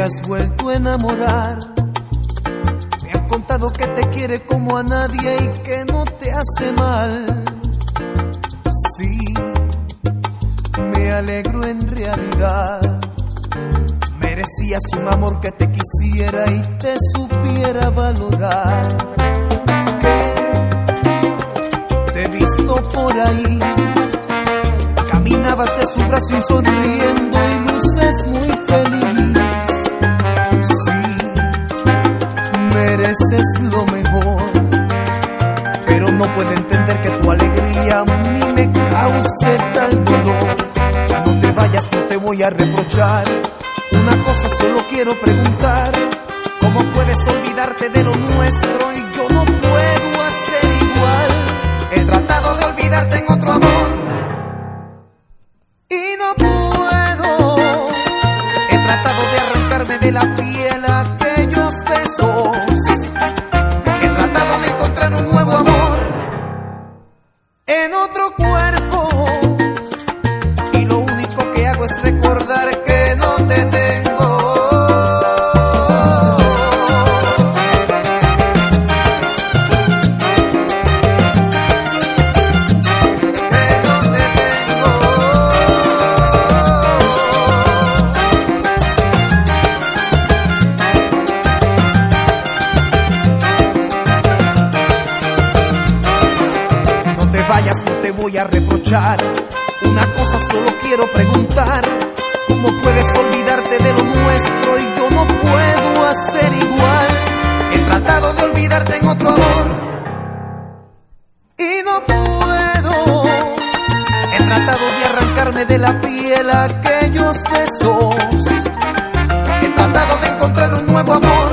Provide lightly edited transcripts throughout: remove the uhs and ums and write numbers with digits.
has vuelto a enamorar. Me han contado que te quiere como a nadie y que no te hace mal. Sí, me alegro en realidad. Merecías un amor que te quisiera y te supiera valorar. Que te he visto por ahí, caminabas de su brazo y sonriendo y luces muy feliz. Sí, mereces lo mejor, pero no puedo entender que tu alegría a mí me cause tal dolor. No te vayas, no te voy a reprochar. Una cosa solo quiero preguntar: ¿cómo puedes olvidarte de lo nuestro y yo no puedo hacer igual? He tratado de olvidarte en otro amor y no puedo. He tratado de arrancarme de la piel aquellos besos. He tratado de encontrar un nuevo amor en otro cuerpo y lo único que hago es recordar que no te tengo. No te voy a reprochar. Una cosa solo quiero preguntar: ¿cómo puedes olvidarte de lo nuestro y yo no puedo hacer igual? He tratado de olvidarte en otro amor y no puedo. He tratado de arrancarme de la piel aquellos besos. He tratado de encontrar un nuevo amor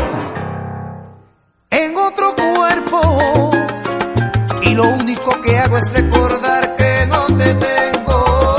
en otro cuerpo y lo único que hago es recordar que no te tengo.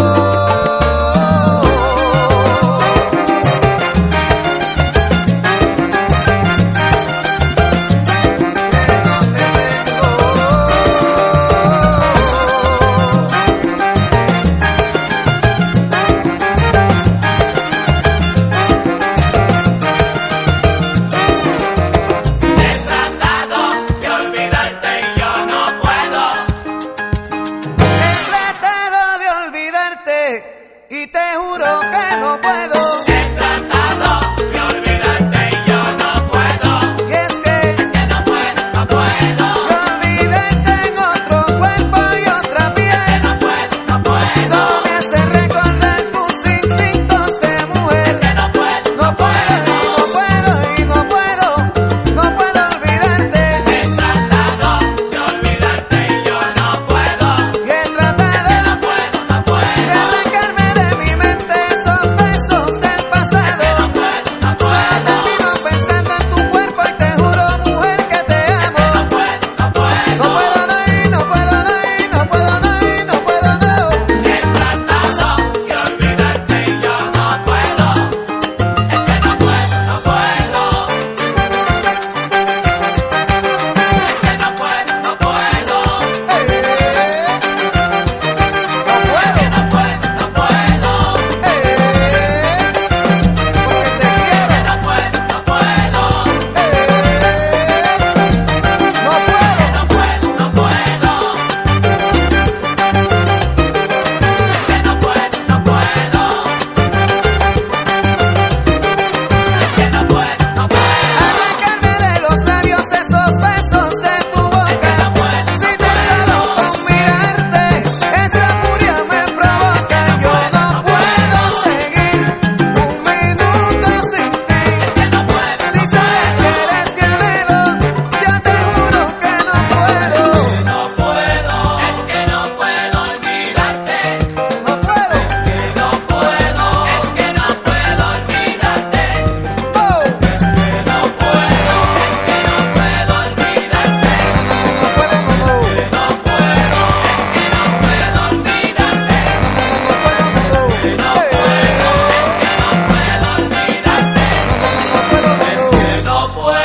Y te juro que no puedo. He tratado de olvidarte y yo no puedo. Y es que no puedo, no puedo. me olvidarte en otro cuerpo y otra piel. No puedo, no puedo. Solo me hace recordar tus instintos de mujer. No puedo, No puedo y no puedo y no puedo. No puedo olvidarte. He tratado de olvidarte y yo no puedo. Y he tratado No puedo, no puedo. de arrancarme de mi mente esos besos del pasado. No puedo, no Solo puedo. termino pensando en tu cuerpo y te juro, mujer, que te amo. No puedo, no puedo. No puedo, no, y no puedo, no, y no puedo, no, y no puedo, no. He tratado de olvidarte y yo no puedo. Es que no puedo, no puedo. Es que no puedo, no puedo. No puedo. No puedo, no puedo. Porque te quiero. No puedo, no puedo. No puedo. No puedo, no puedo. Es que no puedo, no puedo. Es que no puedo, no puedo. Arrancarme de los labios esos besos de tu boca. Si tan solo con mirarte esa furia me provoca. Yo no puedo seguir un minuto sin ti. No puedo, Si sabes que eres mi anhelo, yo te juro que no puedo. no puedo. Es que no puedo olvidarte. No puedo. No puedo. Es que no puedo olvidarte. Oh. No puedo. Es que no puedo olvidarte. No puedo, no, no. No puedo. Es que no puedo olvidarte. No puedo, no, no. No puedo. Es que no puedo olvidarte. No puedo, no, no. No puedo.